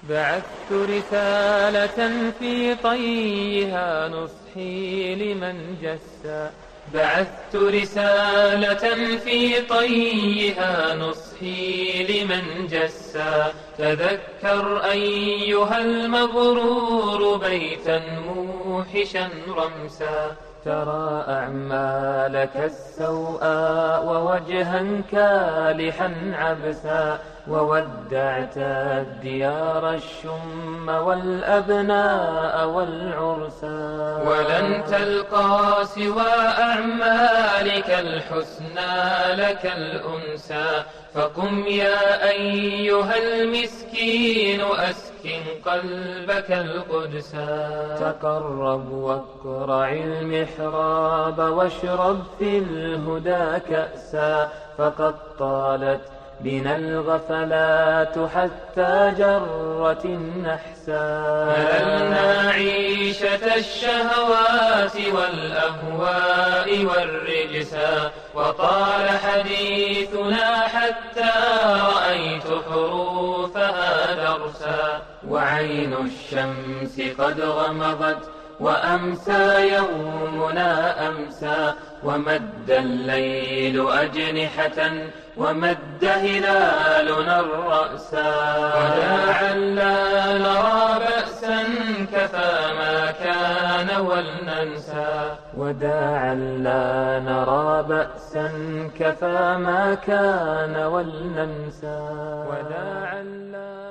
بعثت رسالة في طيها نصحي لمن جسا. بعثت رسالة في طيها نصحي لمن جسا. تذكر أيها المغرور بيتا موحشا رمسا. ترى أعمالك السوء ووجها كالحا عبسا. وودعت الديار الشم والأبناء والعرسا. ولن تلقى سوى أعمالك الحسنى لك الأنسى. فقم يا أيها المسكين أسكن قلبك القدسا. تقرب واقرع المحراب واشرب في الهدى كأسا. فقد طالت بنا الغفلات حتى جرت النحسا. مللنا عيشة الشهوات والأهواء والرجسا. وطال حديثنا حتى رأيت حروفها درسا. وعين الشمس قد غمضت وأمسى يومنا أمسى. ومد الليل أجنحة ومد هلالنا الرأسا. وداعا لا نرى بأسا كفى ما كان ولننسى. وداعا لا نرى بأسا كفى ما كان ولننسى. وداعا لا